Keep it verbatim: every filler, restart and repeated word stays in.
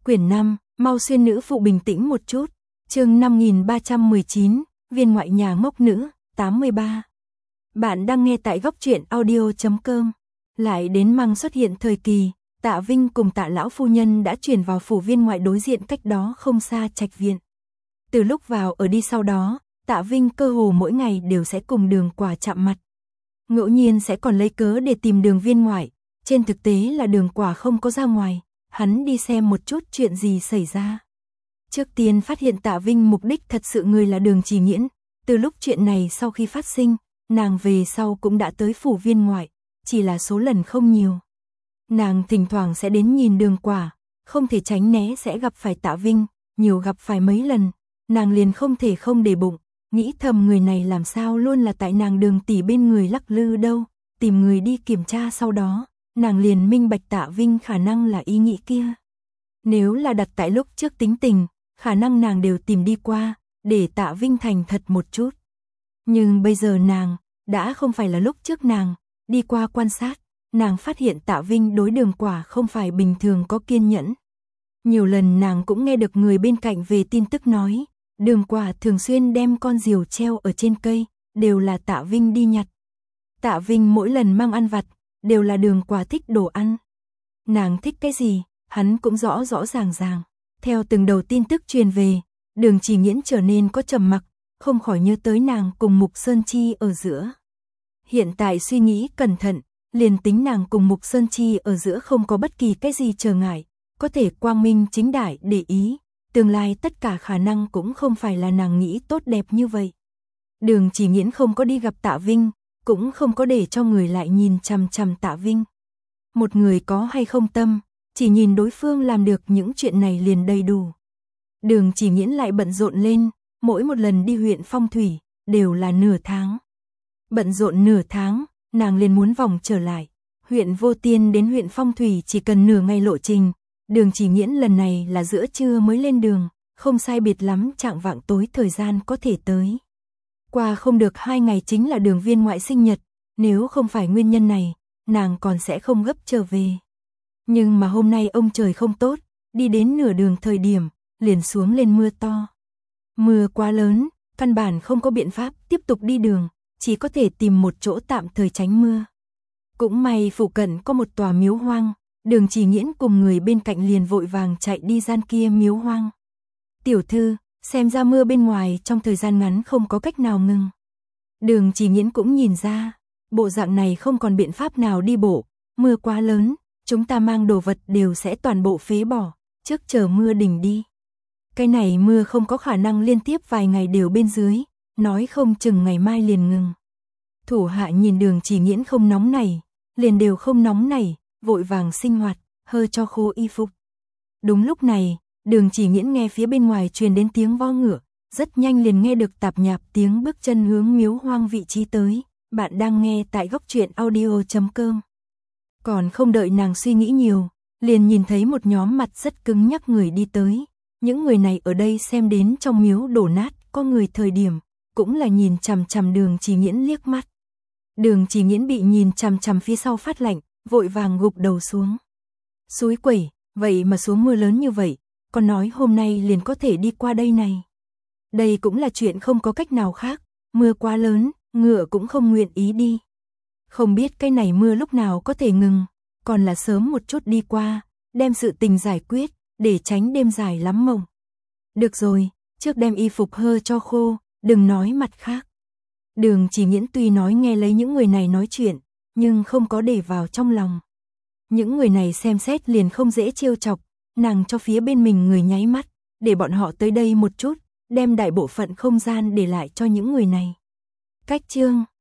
Quyển năm, mau xuyên nữ phụ bình tĩnh một chút. Chương năm nghìn ba trăm mười chín, viên ngoại nhà ngốc nữ, tám mươi ba. Bạn đang nghe tại góc truyện audio chấm com. Lại đến Măng xuất hiện thời kỳ, Tạ Vinh cùng Tạ lão phu nhân đã chuyển vào phủ viên ngoại đối diện cách đó không xa Trạch viện. Từ lúc vào ở đi sau đó, Tạ Vinh cơ hồ mỗi ngày đều sẽ cùng Đường Quả chạm mặt. Ngẫu nhiên sẽ còn lấy cớ để tìm Đường viên ngoại, trên thực tế là Đường Quả không có ra ngoài, hắn đi xem một chút chuyện gì xảy ra. Trước tiên phát hiện Tạ Vinh mục đích thật sự người là Đường Chỉ Nghiễn, từ lúc chuyện này sau khi phát sinh, nàng về sau cũng đã tới phủ viên ngoại, chỉ là số lần không nhiều. Nàng thỉnh thoảng sẽ đến nhìn Đường Quả, không thể tránh né sẽ gặp phải Tạ Vinh, nhiều gặp phải mấy lần, nàng liền không thể không để bụng, nghĩ thầm người này làm sao luôn là tại nàng Đường tỷ bên người lắc lư đâu, tìm người đi kiểm tra sau đó, nàng liền minh bạch Tạ Vinh khả năng là ý nghĩ kia. Nếu là đặt tại lúc trước tính tình, khả năng nàng đều tìm đi qua, để Tạ Vinh thành thật một chút. Nhưng bây giờ nàng, đã không phải là lúc trước nàng, đi qua quan sát, nàng phát hiện Tạ Vinh đối Đường Quả không phải bình thường có kiên nhẫn. Nhiều lần nàng cũng nghe được người bên cạnh về tin tức nói, Đường Quả thường xuyên đem con diều treo ở trên cây, đều là Tạ Vinh đi nhặt. Tạ Vinh mỗi lần mang ăn vặt, đều là Đường Quả thích đồ ăn. Nàng thích cái gì, hắn cũng rõ rõ ràng ràng. Theo từng đầu tin tức truyền về, Đường Chỉ Nghiễn trở nên có trầm mặc, không khỏi nhớ tới nàng cùng Mục Sơn Chi ở giữa. Hiện tại suy nghĩ cẩn thận, liền tính nàng cùng Mục Sơn Chi ở giữa không có bất kỳ cái gì trở ngại, có thể quang minh chính đại để ý, tương lai tất cả khả năng cũng không phải là nàng nghĩ tốt đẹp như vậy. Đường Chỉ Nghiễn không có đi gặp Tạ Vinh, cũng không có để cho người lại nhìn chằm chằm Tạ Vinh. Một người có hay không tâm, chỉ nhìn đối phương làm được những chuyện này liền đầy đủ. Đường Chỉ Nghiễn lại bận rộn lên, mỗi một lần đi huyện Phong Thủy, đều là nửa tháng. Bận rộn nửa tháng, nàng liền muốn vòng trở lại. Huyện Vô Tiên đến huyện Phong Thủy chỉ cần nửa ngày lộ trình, Đường Chỉ Nghiễn lần này là giữa trưa mới lên đường, không sai biệt lắm chạng vạng tối thời gian có thể tới. Qua không được hai ngày chính là Đường viên ngoại sinh nhật, nếu không phải nguyên nhân này, nàng còn sẽ không gấp trở về. Nhưng mà hôm nay ông trời không tốt, đi đến nửa đường thời điểm, liền xuống lên mưa to. Mưa quá lớn, căn bản không có biện pháp tiếp tục đi đường, chỉ có thể tìm một chỗ tạm thời tránh mưa. Cũng may phụ cận có một tòa miếu hoang, Đường Chỉ Nghiễn cùng người bên cạnh liền vội vàng chạy đi gian kia miếu hoang. Tiểu thư, xem ra mưa bên ngoài trong thời gian ngắn không có cách nào ngừng. Đường Chỉ Nghiễn cũng nhìn ra, bộ dạng này không còn biện pháp nào đi bộ, mưa quá lớn, chúng ta mang đồ vật đều sẽ toàn bộ phế bỏ, trước chờ mưa đỉnh đi. Cái này mưa không có khả năng liên tiếp vài ngày đều bên dưới, nói không chừng ngày mai liền ngừng. Thủ hạ nhìn Đường Chỉ Nghiễn không nóng nảy, liền đều không nóng nảy, vội vàng sinh hoạt, hơ cho khô y phục. Đúng lúc này, Đường Chỉ Nghiễn nghe phía bên ngoài truyền đến tiếng vo ngựa, rất nhanh liền nghe được tạp nhạp tiếng bước chân hướng miếu hoang vị trí tới. Bạn đang nghe tại góc truyện audio chấm com. Còn không đợi nàng suy nghĩ nhiều, liền nhìn thấy một nhóm mặt rất cứng nhắc người đi tới. Những người này ở đây xem đến trong miếu đổ nát, có người thời điểm, cũng là nhìn chằm chằm Đường Chỉ Nghiễn liếc mắt. Đường Chỉ Nghiễn bị nhìn chằm chằm phía sau phát lạnh, vội vàng gục đầu xuống. Xúi quẩy, vậy mà xuống mưa lớn như vậy, còn nói hôm nay liền có thể đi qua đây này. Đây cũng là chuyện không có cách nào khác, mưa quá lớn, ngựa cũng không nguyện ý đi. Không biết cái này mưa lúc nào có thể ngừng, còn là sớm một chút đi qua, đem sự tình giải quyết, để tránh đêm dài lắm mộng. Được rồi, trước đem y phục hơ cho khô, đừng nói mặt khác. Đường Chỉ Nghiễn tuy nói nghe lấy những người này nói chuyện, nhưng không có để vào trong lòng. Những người này xem xét liền không dễ trêu chọc, nàng cho phía bên mình người nháy mắt, để bọn họ tới đây một chút, đem đại bộ phận không gian để lại cho những người này. Cách chương